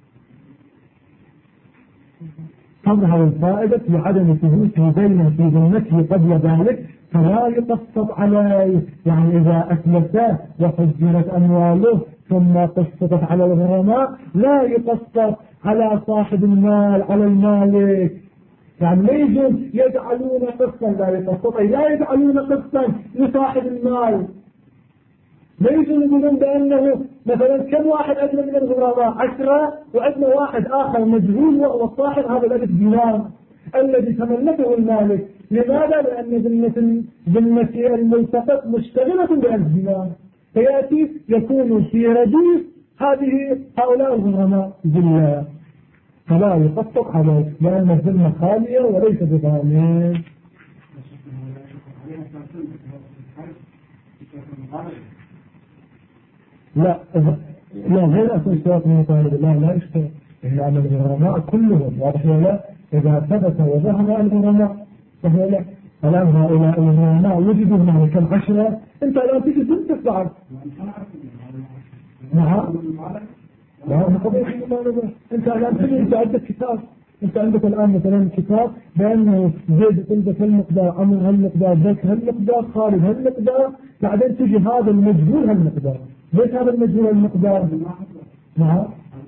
تظهر الفائدة في عدم ثبوته دينا في ذمته قبل ذلك، فلا يقسط عليه. يعني إذا أثبت وحجرت أمواله ثم قسطت على الغرماء لا يقسط على صاحب المال على المالك. يعني لا يجوز يجعلون قسطا لا يقسط، لا يجعلون قسطا لصاحب المال. لا يجوز يقولون بأنه مثلا كم واحد أدنى من الغرماء 10 وأدنى واحد آخر مجهول وهو الصاحب هذا ال1000 دينار الذي تملكه المالك. لماذا؟ لأن ذمة الملتقط مشتغلة ب1000 دينار، فيأتي يكون في رديف هؤلاء الغرماء ذلة، فلا يقسط عليه لأن الذمة خالية وليس بضامن. لا غير أساسيات من طالب الله لا يشترط، لأن الغرماء كلهم واضح ولا إذا ثبت وظهر الغرماء فهو لا. الآن هؤلاء الغرماء وجدوا هناك كم 10، أنت الآن تجد بنتك بعد. نعم لا قضية المطالبة. أنت الآن تجد أنت عندك كتاب، أنت عندك الآن مثلا كتاب بأنه زيد تلبس هالمقدار، عمر هالمقدار، ذاك هالمقدار، خالد هالمقدار، بعدين تجي هذا المجهول هالمقدار. ليش هذا المجهول هالمقدار؟ نعم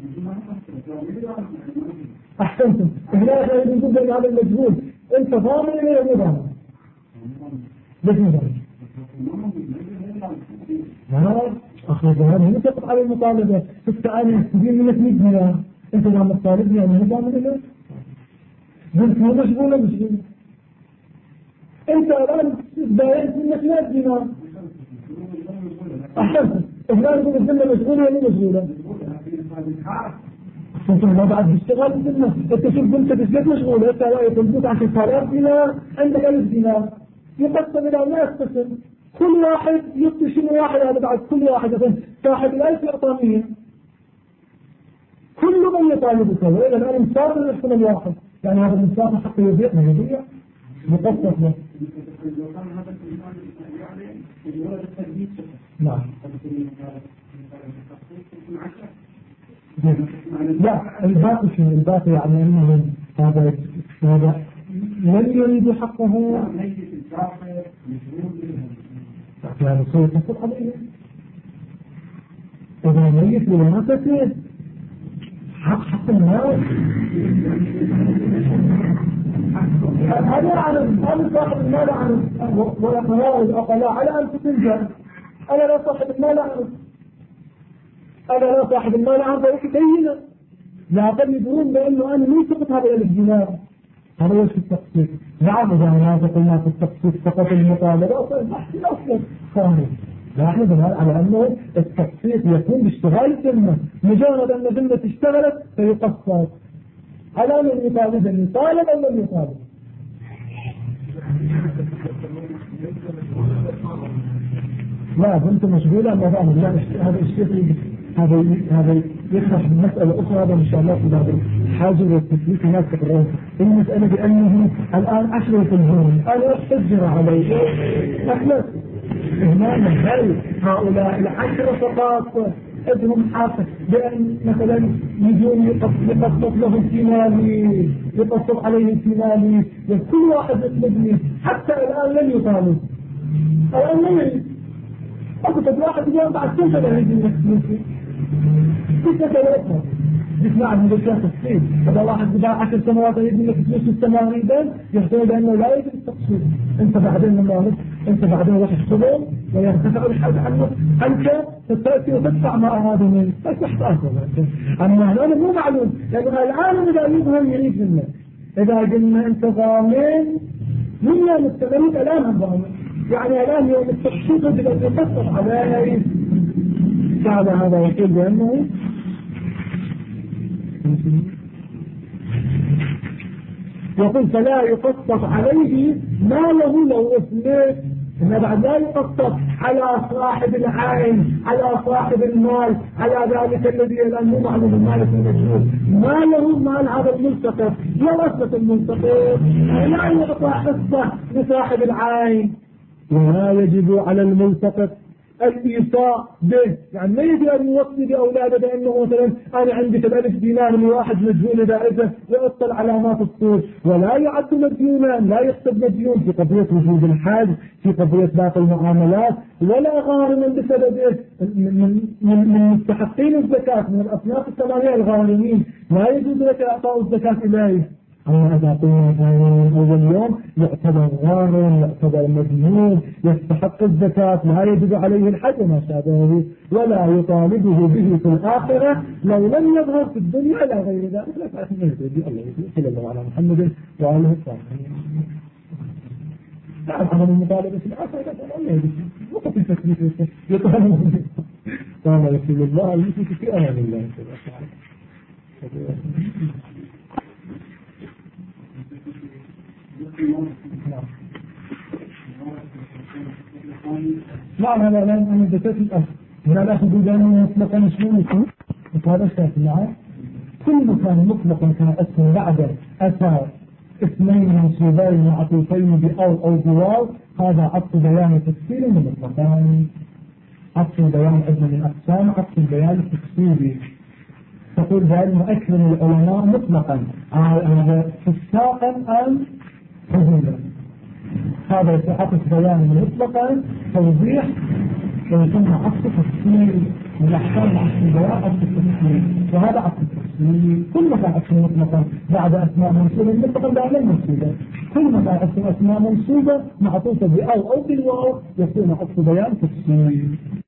أحسنتم. هنا يقول بأن هذا المجهول أنت ضامن إليه ولا ضامن؟ ليش مضامن؟ أخي ضامن هنا تقف على المطالبة. تستعاني تجيب منك 100 دينار، أنت ضامن الطالب يعني هو ضامن إليه؟ قلت هو مشغولة مشغولة. أنت الآن باينت منك 100 دينار. أحسنتم. هنا يقول الذمة مشغولة ولا مشغولة؟ انت ما بعد بتشتغل بالله. انت شوف بنتك ازاي مشغوله، انت لا يطلبوك 10,000 دينار، عندك 1000 دينار يقسم الى 100 قسم، كل واحد يعطي شنو واحد. هذا بعد كل واحد مثلا صاحب ال1000 يعطى 100، كل من يطالبك. واذا الان مسافر يحكم الواحد، يعني هذا المسافر حتى يبيع ما يبيع مقسط له. نعم لا الباقي شنو؟ الباقي يعني انه هذا من يريد حقه يعني صوت تفق عليه. إذا ميت بورثته حق الناس هذا عن صاحب المال عن والأقرار الأقلاء على أن تتنجر. أنا لا صاحب المال عنه، أنا لا صاحب المال عنه بينه، لا قد يدرون بأنه أنا من سقط هذا 1000 دينار. هذا وش التقسيط؟ نعم إذا هذا قلنا في التقسيط فقط المطالبة أصلا ثاني. لا بناء على أنه التقسيط يكون باشتغال الذمة، مجرد أن الذمة اشتغلت فيقسط على من يطالب، أن يطالب أو لم يطالب. لا بنت مشغولة ما فاهم. لا هذا الشيء هذا يفتح مسألة أخرى. هذا إن شاء الله في بعض الحاجة والتثبيت الناس تقرأون المسألة بأنه الآن أشرف الهون أنا أحجر عليه أحلت إهماما. هل هؤلاء 10 فقط ابنهم حاسة بأن مثلا يجون يقسط لهم في مالي، يقسط عليهم في مالي، كل واحد يطلبني حتى الآن لن يطالب. الآن لن يريد أكتب واحد اليوم بعد كل سنة يريد المسلمين كل سنة يريد يسمع من ذلك التفصيل. هذا واحد بدأ 10 سنوات يريد منك فلوس السماء ريدا يحتاج أنه لا يجب التقصير. أنت بعدين لما أنت بعدين راح تشتغل ويرتفع الحد عنك تتأتي وتدفع ما أراد منك بس تحتاج. أما هذا مو معلوم لأنه الآن إذا يظهر يريد منك. إذا قلنا أنت ضامن من يوم التغريب الآن هم ضامن، يعني الآن يوم التقصير يجب أن يقصر عليه. كان هذا يقول بأنه يقول فلا يقسط عليه ما له لو أثنت. إن بعد لا يقسط على صاحب العين، على صاحب المال، على ذلك الذي الآن مو معلوم المالك المجهول، ما له مال هذا الملتقط. لو أثبت الملتقط لا يعطى حصة لصاحب العين. ولا يجب على الملتقط الإيصاء به، يعني ما يجي أن يوصي بأولاده بأنه مثلا أنا عندي 1000 دينار لواحد مديون دائرته ويؤصل علامات الصور، ولا يعد مديونا، لا يحسب مديون في قضية وجود الحج، في قضية باقي المعاملات، ولا غارما بسببه من مستحقين الزكاة من الأصناف الثمانية الغارمين، لا يجوز لك إعطاء الزكاة إليه. أما إذا قلنا أول يوم يعتبر غارم، يعتبر مديون، يستحق الزكاة، لا يجب عليه الحج وما شابهه، ولا يطالبه به في الآخرة لو لم يظهر في الدنيا إلى غير ذلك. لا تعرف من يهدي الله صلى الله على محمد وآله الطاهرين. نعم عمل المطالبة في الآخرة الله يهدي وقت التكليف يطالبه. قال رسول الله المسلم في أمان الله سبحانه وتعالى. لا أنا ذكرت الأصل هنا لا تقول أنه مطلقا شنو يكون هذا الشيء. نعم كل مكان مطلقا كان اسم بعد أتى اثنين منصوبين معطوفين بأو بواو، هذا عطف بيان تفسير من مطلقان. عطف البيان عندنا من أقسام عطف البيان التفسيري، تقول بأن أكثر العلماء مطلقا فساقا أم حدودا، هذا عطف بيان مطلقا توضيح ويسمى عطف تفسير من أحكام عطف البيان عطف التفسير، وهذا عطف التفسير كل ما كان عطف مطلقا بعد أسماء منصوبة مطلقا بعد المنصوبة، كل ما كان أسماء منصوبة معطوفة بأو بالواو يكون عطف بيان تفسير.